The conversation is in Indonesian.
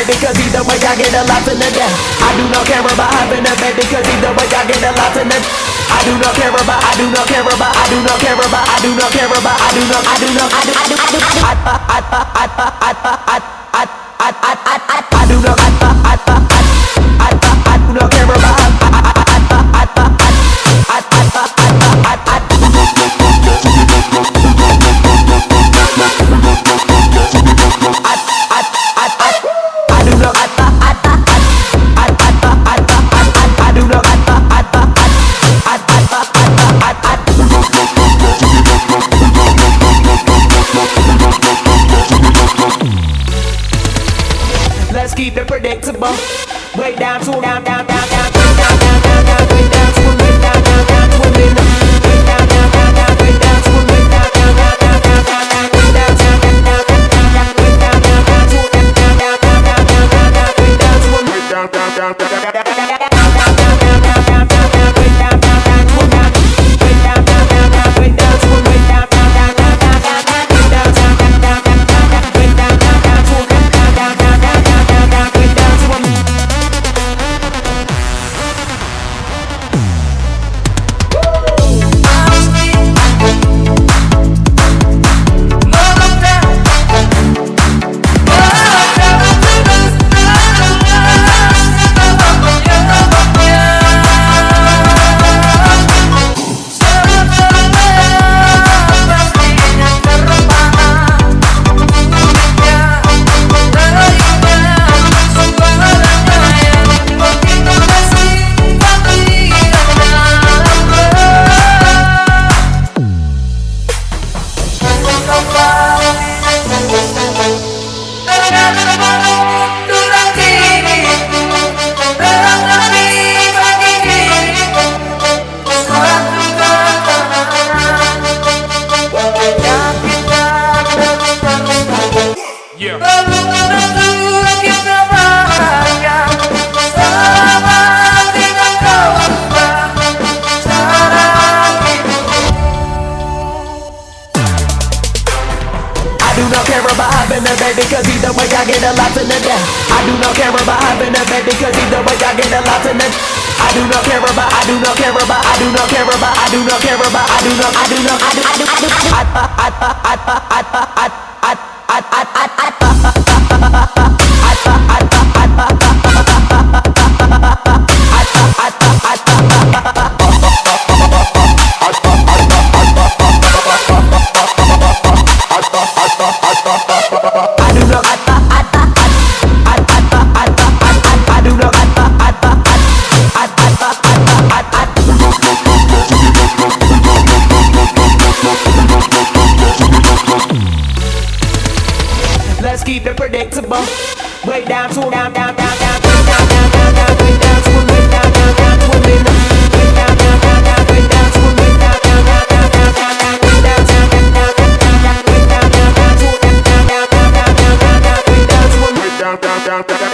bed because either way I get a lot in the day. I do not care about having a bed because either way I get a lot in the day. I do not care about, I do not care about, I do not care about, I do not care about, I do not, I do not, I do, I do, I do, I do not, I do not care about. Let's keep it predictable. Way down to down, down, down, down, down, down, down, down, way down to a way down, down, down to a way down, down, down, down, down, way down to a way down, down, down, down, down, down, down, way down, down, down, down, down, way down, down, down to down, down, down, down, down, down, down, way down to a way down, down, down, down, down, down. I do not care about having a bed because either way I get a lot in the day. I do not care about having a bed because either way I get a lot in the day. I do not care about, I do not care about, I do not care about, I do not care about, I do not, I do not, I do, I do, let's keep it predictable. Way down to down, down, down, down, down, down, down, down, way down to a way down, down, down to a way down, way down, down, down, down, way down to a way down, down, down, down, down, down, down, way down, down, down, down, down, way down, down, down to down, down, down, down, down, down, down, way down to a way down, down, down, down.